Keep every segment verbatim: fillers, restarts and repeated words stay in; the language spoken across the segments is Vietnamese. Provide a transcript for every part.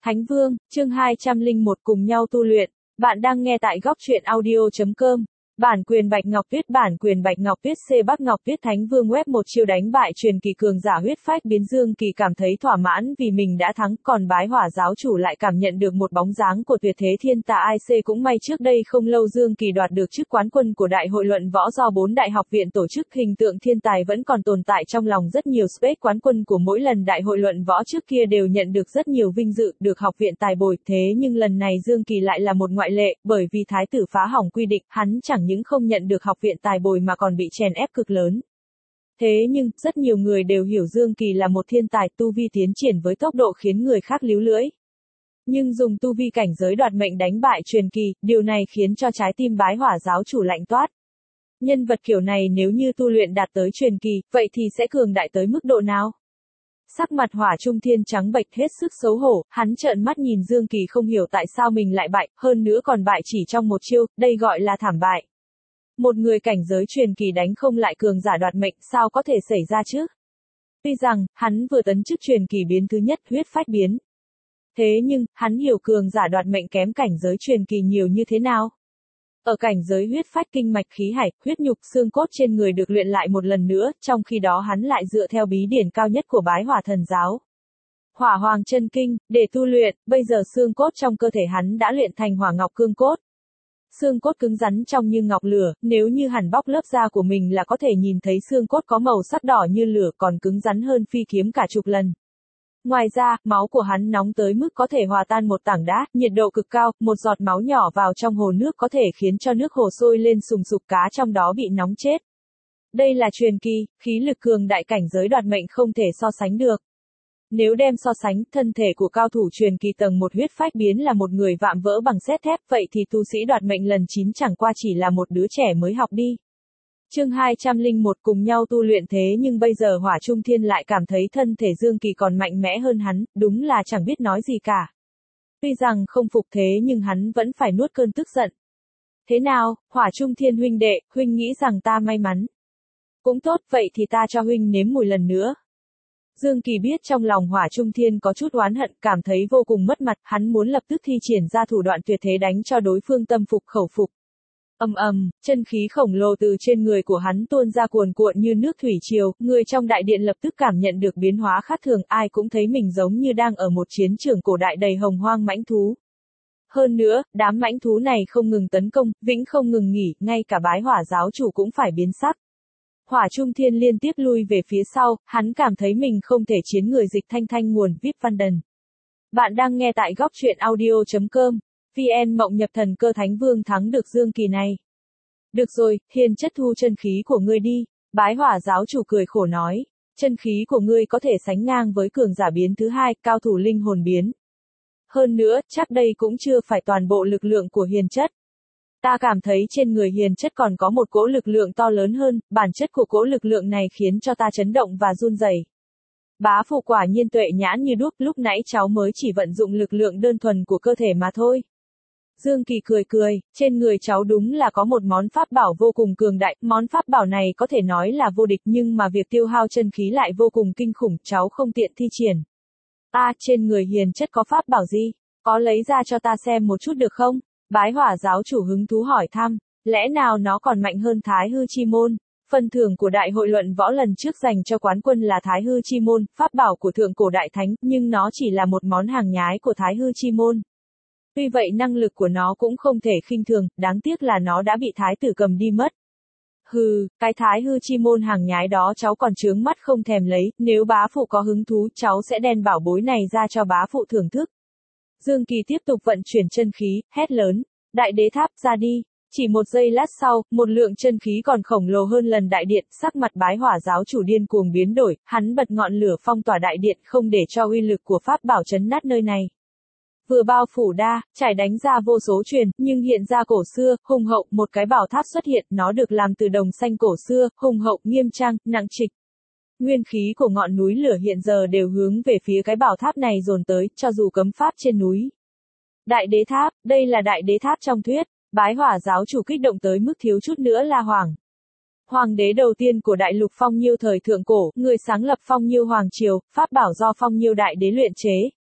Thánh Vương, chương hai trăm lẻ một cùng nhau tu luyện. Bạn đang nghe tại góc truyện audio chấm com. Bản quyền Bạch Ngọc Tuyết Bản quyền Bạch Ngọc Tuyết C Bắc Ngọc Tuyết Thánh Vương web một chiêu đánh bại truyền kỳ cường giả huyết phách biến. Dương Kỳ cảm thấy thỏa mãn vì mình đã thắng, còn bái hỏa giáo chủ lại cảm nhận được một bóng dáng của tuyệt thế thiên tài. I C cũng may trước đây không lâu Dương Kỳ đoạt được chức quán quân của đại hội luận võ do bốn đại học viện tổ chức. Hình tượng thiên tài vẫn còn tồn tại trong lòng rất nhiều space quán quân của mỗi lần đại hội luận võ trước kia đều nhận được rất nhiều vinh dự, được học viện tài bồi. Thế nhưng lần này Dương Kỳ lại là một ngoại lệ, bởi vì thái tử phá hỏng quy định, hắn chẳng những không nhận được học viện tài bồi mà còn bị chèn ép cực lớn. Thế nhưng, rất nhiều người đều hiểu Dương Kỳ là một thiên tài, tu vi tiến triển với tốc độ khiến người khác líu lưỡi. Nhưng dùng tu vi cảnh giới đoạt mệnh đánh bại truyền kỳ, điều này khiến cho trái tim bái hỏa giáo chủ lạnh toát. Nhân vật kiểu này nếu như tu luyện đạt tới truyền kỳ, vậy thì sẽ cường đại tới mức độ nào? Sắc mặt Hỏa Trung Thiên trắng bệch hết sức xấu hổ, hắn trợn mắt nhìn Dương Kỳ không hiểu tại sao mình lại bại, hơn nữa còn bại chỉ trong một chiêu, đây gọi là thảm bại. Một người cảnh giới truyền kỳ đánh không lại cường giả đoạt mệnh, sao có thể xảy ra chứ? Tuy rằng, hắn vừa tấn chức truyền kỳ biến thứ nhất, huyết phách biến. Thế nhưng, hắn hiểu cường giả đoạt mệnh kém cảnh giới truyền kỳ nhiều như thế nào? Ở cảnh giới huyết phách kinh mạch khí hải, huyết nhục xương cốt trên người được luyện lại một lần nữa, trong khi đó hắn lại dựa theo bí điển cao nhất của bái hỏa thần giáo. Hỏa hoàng chân kinh, để tu luyện, bây giờ xương cốt trong cơ thể hắn đã luyện thành hỏa ngọc cương cốt. Xương cốt cứng rắn trong như ngọc lửa, nếu như hẳn bóc lớp da của mình là có thể nhìn thấy xương cốt có màu sắc đỏ như lửa, còn cứng rắn hơn phi kiếm cả chục lần. Ngoài ra, máu của hắn nóng tới mức có thể hòa tan một tảng đá, nhiệt độ cực cao, một giọt máu nhỏ vào trong hồ nước có thể khiến cho nước hồ sôi lên sùng sục, cá trong đó bị nóng chết. Đây là truyền kỳ, khí lực cường đại cảnh giới đoạt mệnh không thể so sánh được. Nếu đem so sánh, thân thể của cao thủ truyền kỳ tầng một huyết phách biến là một người vạm vỡ bằng sét thép, vậy thì tu sĩ đoạt mệnh lần chín chẳng qua chỉ là một đứa trẻ mới học đi. Chương hai trăm lẻ một cùng nhau tu luyện. Thế nhưng bây giờ Hỏa Trung Thiên lại cảm thấy thân thể Dương Kỳ còn mạnh mẽ hơn hắn, đúng là chẳng biết nói gì cả. Tuy rằng không phục thế nhưng hắn vẫn phải nuốt cơn tức giận. Thế nào, Hỏa Trung Thiên huynh đệ, huynh nghĩ rằng ta may mắn? Cũng tốt, vậy thì ta cho huynh nếm mùi lần nữa. Dương Kỳ biết trong lòng Hỏa Trung Thiên có chút oán hận, cảm thấy vô cùng mất mặt, hắn muốn lập tức thi triển ra thủ đoạn tuyệt thế đánh cho đối phương tâm phục khẩu phục. Ầm ầm, chân khí khổng lồ từ trên người của hắn tuôn ra cuồn cuộn như nước thủy triều, người trong đại điện lập tức cảm nhận được biến hóa khác thường, ai cũng thấy mình giống như đang ở một chiến trường cổ đại đầy hồng hoang mãnh thú. Hơn nữa, đám mãnh thú này không ngừng tấn công, vĩnh không ngừng nghỉ, ngay cả bái hỏa giáo chủ cũng phải biến sắc. Hỏa Trung Thiên liên tiếp lui về phía sau, hắn cảm thấy mình không thể chiến người dịch thanh thanh nguồn vê i pê Văn Đần. Bạn đang nghe tại góc truyện audio chấm com. vê en Mộng Nhập Thần Cơ Thánh Vương thắng được Dương Kỳ này. Được rồi, hiền chất thu chân khí của ngươi đi, bái hỏa giáo chủ cười khổ nói. Chân khí của ngươi có thể sánh ngang với cường giả biến thứ hai, cao thủ linh hồn biến. Hơn nữa, chắc đây cũng chưa phải toàn bộ lực lượng của hiền chất. Ta cảm thấy trên người hiền chất còn có một cỗ lực lượng to lớn hơn, bản chất của cỗ lực lượng này khiến cho ta chấn động và run rẩy. Bá phụ quả nhiên tuệ nhãn như đuốc, lúc nãy cháu mới chỉ vận dụng lực lượng đơn thuần của cơ thể mà thôi. Dương Kỳ cười cười, trên người cháu đúng là có một món pháp bảo vô cùng cường đại, món pháp bảo này có thể nói là vô địch nhưng mà việc tiêu hao chân khí lại vô cùng kinh khủng, cháu không tiện thi triển. À, trên người hiền chất có pháp bảo gì? Có lấy ra cho ta xem một chút được không? Bái hỏa giáo chủ hứng thú hỏi thăm, lẽ nào nó còn mạnh hơn Thái Hư Chi Môn? Phần thưởng của đại hội luận võ lần trước dành cho quán quân là Thái Hư Chi Môn, pháp bảo của thượng cổ đại thánh, nhưng nó chỉ là một món hàng nhái của Thái Hư Chi Môn. Tuy vậy năng lực của nó cũng không thể khinh thường, đáng tiếc là nó đã bị thái tử cầm đi mất. Hừ, cái Thái Hư Chi Môn hàng nhái đó cháu còn trướng mắt không thèm lấy, nếu bá phụ có hứng thú cháu sẽ đem bảo bối này ra cho bá phụ thưởng thức. Dương Kỳ tiếp tục vận chuyển chân khí, hét lớn, đại đế tháp ra đi. Chỉ một giây lát sau, một lượng chân khí còn khổng lồ hơn lần đại điện, sắc mặt bái hỏa giáo chủ điên cuồng biến đổi, hắn bật ngọn lửa phong tỏa đại điện không để cho uy lực của pháp bảo chấn nát nơi này. Vừa bao phủ đa, trải đánh ra vô số truyền, nhưng hiện ra cổ xưa, hùng hậu, một cái bảo tháp xuất hiện, nó được làm từ đồng xanh cổ xưa, hùng hậu, nghiêm trang, nặng trịch. Nguyên khí của ngọn núi lửa hiện giờ đều hướng về phía cái bảo tháp này dồn tới, cho dù cấm pháp trên núi. Đại đế tháp, đây là đại đế tháp trong thuyết, bái hỏa giáo chủ kích động tới mức thiếu chút nữa la hoàng. Hoàng đế đầu tiên của đại lục Phong Nhiêu thời thượng cổ, người sáng lập Phong Nhiêu Hoàng Triều, pháp bảo do Phong Nhiêu đại đế luyện chế.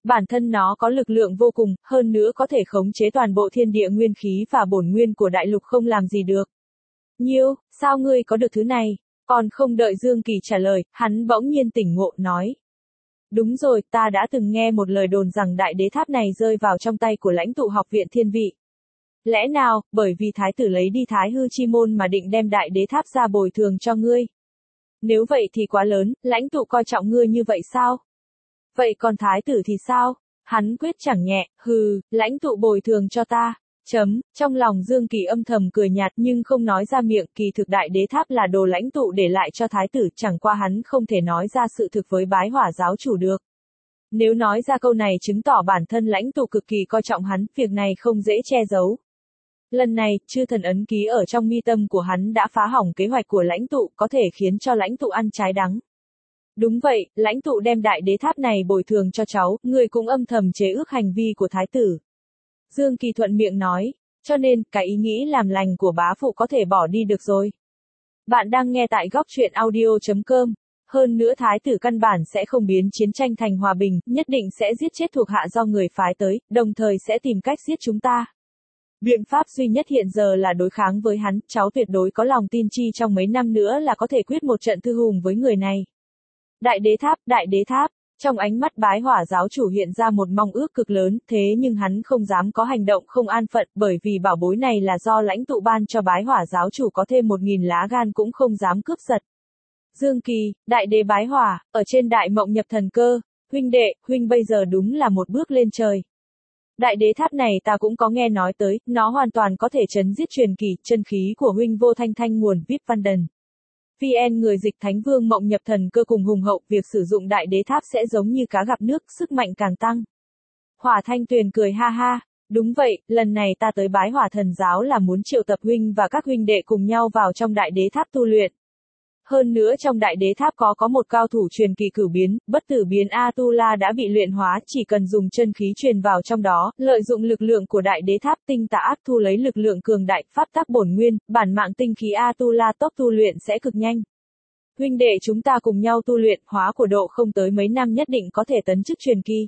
Bản thân nó có lực lượng vô cùng, hơn nữa có thể khống chế toàn bộ thiên địa nguyên khí và bổn nguyên của đại lục không làm gì được. Nhiêu, sao ngươi có được thứ này? Còn không đợi Dương Kỳ trả lời, hắn bỗng nhiên tỉnh ngộ, nói. Đúng rồi, ta đã từng nghe một lời đồn rằng đại đế tháp này rơi vào trong tay của lãnh tụ học viện thiên vị. Lẽ nào, bởi vì thái tử lấy đi thái hư chi môn mà định đem đại đế tháp ra bồi thường cho ngươi? Nếu vậy thì quá lớn, lãnh tụ coi trọng ngươi như vậy sao? Vậy còn thái tử thì sao? Hắn quyết chẳng nhẹ, hừ, lãnh tụ bồi thường cho ta. Chấm, trong lòng Dương Kỳ âm thầm cười nhạt nhưng không nói ra miệng, kỳ thực đại đế tháp là đồ lãnh tụ để lại cho thái tử, chẳng qua hắn không thể nói ra sự thực với bái hỏa giáo chủ được. Nếu nói ra câu này chứng tỏ bản thân lãnh tụ cực kỳ coi trọng hắn, việc này không dễ che giấu. Lần này, chư thần ấn ký ở trong mi tâm của hắn đã phá hỏng kế hoạch của lãnh tụ, có thể khiến cho lãnh tụ ăn trái đắng. Đúng vậy, lãnh tụ đem đại đế tháp này bồi thường cho cháu, người cũng âm thầm chế ước hành vi của thái tử. Dương Kỳ thuận miệng nói, cho nên, cái ý nghĩ làm lành của bá phụ có thể bỏ đi được rồi. Bạn đang nghe tại góc truyện audio chấm com. Hơn nữa thái tử căn bản sẽ không biến chiến tranh thành hòa bình, nhất định sẽ giết chết thuộc hạ do người phái tới, đồng thời sẽ tìm cách giết chúng ta. Biện pháp duy nhất hiện giờ là đối kháng với hắn, cháu tuyệt đối có lòng tin chi trong mấy năm nữa là có thể quyết một trận thư hùng với người này. Đại đế tháp, đại đế tháp, trong ánh mắt bái hỏa giáo chủ hiện ra một mong ước cực lớn, thế nhưng hắn không dám có hành động không an phận, bởi vì bảo bối này là do lãnh tụ ban cho bái hỏa giáo chủ, có thêm một nghìn lá gan cũng không dám cướp giật. Dương Kỳ, đại đế bái hỏa, ở trên đại mộng nhập thần cơ, huynh đệ, huynh bây giờ đúng là một bước lên trời. Đại đế tháp này ta cũng có nghe nói tới, nó hoàn toàn có thể chấn giết truyền kỳ, chân khí của huynh vô thanh thanh nguồn vê i pê Văn Đần. vê en người dịch Thánh Vương mộng nhập thần cơ cùng hùng hậu, việc sử dụng đại đế tháp sẽ giống như cá gặp nước, sức mạnh càng tăng. Hỏa Thanh Tuyền cười ha ha, đúng vậy, lần này ta tới bái hỏa thần giáo là muốn triệu tập huynh và các huynh đệ cùng nhau vào trong đại đế tháp tu luyện. Hơn nữa trong đại đế tháp có có một cao thủ truyền kỳ cửu biến, bất tử biến Atula đã bị luyện hóa, chỉ cần dùng chân khí truyền vào trong đó, lợi dụng lực lượng của đại đế tháp tinh tà áp thu lấy lực lượng cường đại, pháp tắc bổn nguyên, bản mạng tinh khí Atula, tốc tu luyện sẽ cực nhanh. Huynh đệ chúng ta cùng nhau tu luyện, hóa của độ không tới mấy năm nhất định có thể tấn chức truyền kỳ.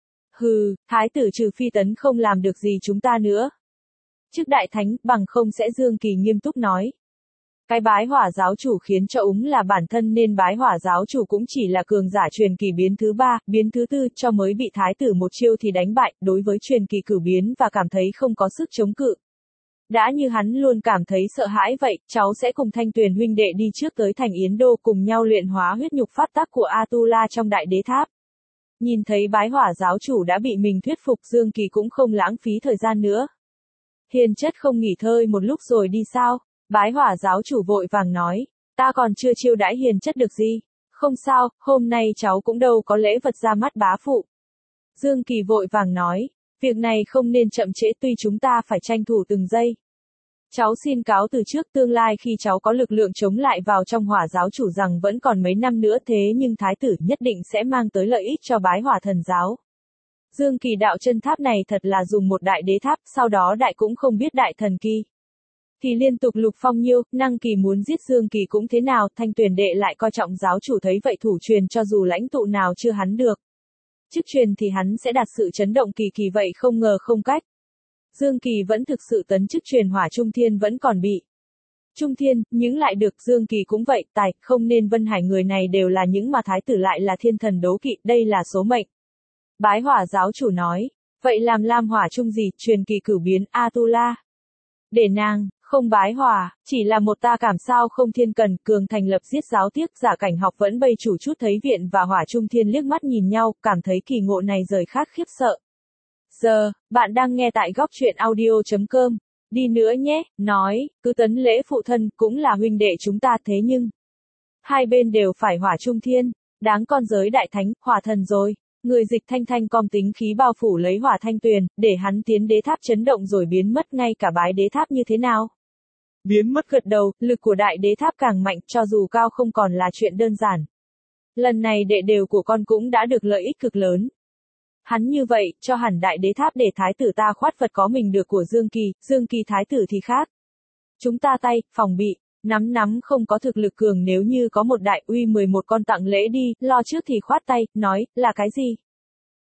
Hừ, thái tử trừ phi tấn không làm được gì chúng ta nữa. Chức đại thánh, bằng không sẽ Dương Kỳ nghiêm túc nói. Cái bái hỏa giáo chủ khiến cho úng là bản thân nên bái hỏa giáo chủ cũng chỉ là cường giả truyền kỳ biến thứ ba, biến thứ tư cho mới bị thái tử một chiêu thì đánh bại, đối với truyền kỳ cửu biến và cảm thấy không có sức chống cự. Đã như hắn luôn cảm thấy sợ hãi vậy, cháu sẽ cùng Thanh Tuyền huynh đệ đi trước tới thành Yến Đô cùng nhau luyện hóa huyết nhục pháp tắc của Atula trong đại đế tháp. Nhìn thấy bái hỏa giáo chủ đã bị mình thuyết phục, Dương Kỳ cũng không lãng phí thời gian nữa. Hiền chất không nghỉ ngơi một lúc rồi đi sao? Bái hỏa giáo chủ vội vàng nói, ta còn chưa chiêu đãi hiền chất được gì. Không sao, hôm nay cháu cũng đâu có lễ vật ra mắt bá phụ. Dương Kỳ vội vàng nói, việc này không nên chậm trễ, tuy chúng ta phải tranh thủ từng giây. Cháu xin cáo từ trước, tương lai khi cháu có lực lượng chống lại vào trong hỏa giáo chủ rằng vẫn còn mấy năm nữa, thế nhưng thái tử nhất định sẽ mang tới lợi ích cho bái hỏa thần giáo. Dương Kỳ đạo chân tháp này thật là dùng một đại đế tháp, sau đó đại cũng không biết đại thần kỳ thì liên tục lục phong nhiêu, năng kỳ muốn giết Dương Kỳ cũng thế nào, Thanh Tuyền đệ lại coi trọng giáo chủ, thấy vậy thủ truyền cho dù lãnh tụ nào chưa hắn được. Chức truyền thì hắn sẽ đạt sự chấn động kỳ kỳ, vậy không ngờ không cách. Dương Kỳ vẫn thực sự tấn chức truyền hỏa trung thiên vẫn còn bị. Trung thiên, những lại được, Dương Kỳ cũng vậy, tài, không nên Vân Hải người này đều là những mà thái tử lại là thiên thần đố kỵ, đây là số mệnh. Bái hỏa giáo chủ nói, vậy làm lam hỏa trung gì, truyền kỳ cửu biến Atula. Để nàng, không bái hỏa, chỉ là một ta cảm sao không thiên cần, cường thành lập giết giáo tiếc, giả cảnh học vẫn bây chủ chút thấy viện và hỏa trung thiên liếc mắt nhìn nhau, cảm thấy kỳ ngộ này rời khác khiếp sợ. Giờ, bạn đang nghe tại góc truyện audio chấm com, đi nữa nhé, nói, cứ tấn lễ phụ thân, cũng là huynh đệ chúng ta, thế nhưng hai bên đều phải hỏa trung thiên, đáng con giới đại thánh, hỏa thần rồi. Người dịch Thanh Thanh com tính khí bao phủ lấy hỏa Thanh Tuyền, để hắn tiến đế tháp chấn động rồi biến mất, ngay cả bái đế tháp như thế nào. Biến mất gật đầu, lực của đại đế tháp càng mạnh, cho dù cao không còn là chuyện đơn giản. Lần này đệ đều của con cũng đã được lợi ích cực lớn. Hắn như vậy, cho hẳn đại đế tháp để thái tử ta khoát vật có mình được của Dương Kỳ, Dương Kỳ thái tử thì khác. Chúng ta tay, phòng bị, nắm nắm không có thực lực cường, nếu như có một đại uy mười một con tặng lễ đi, lo trước thì khoát tay, nói, là cái gì?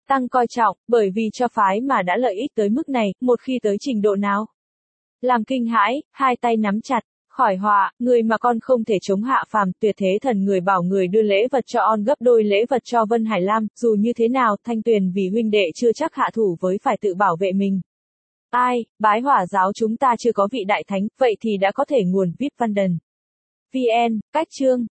tăng coi trọng, bởi vì cho phái mà đã lợi ích tới mức này, một khi tới trình độ nào. Làm kinh hãi, hai tay nắm chặt, khỏi họa, người mà con không thể chống hạ phàm, tuyệt thế thần người bảo người đưa lễ vật cho on gấp đôi lễ vật cho Vân Hải Lam, dù như thế nào, Thanh Tuyền vì huynh đệ chưa chắc hạ thủ với phải tự bảo vệ mình. Ai, bái hỏa giáo chúng ta chưa có vị đại thánh, vậy thì đã có thể nguồn vê i pê Văn Đần. vê en, cách chương.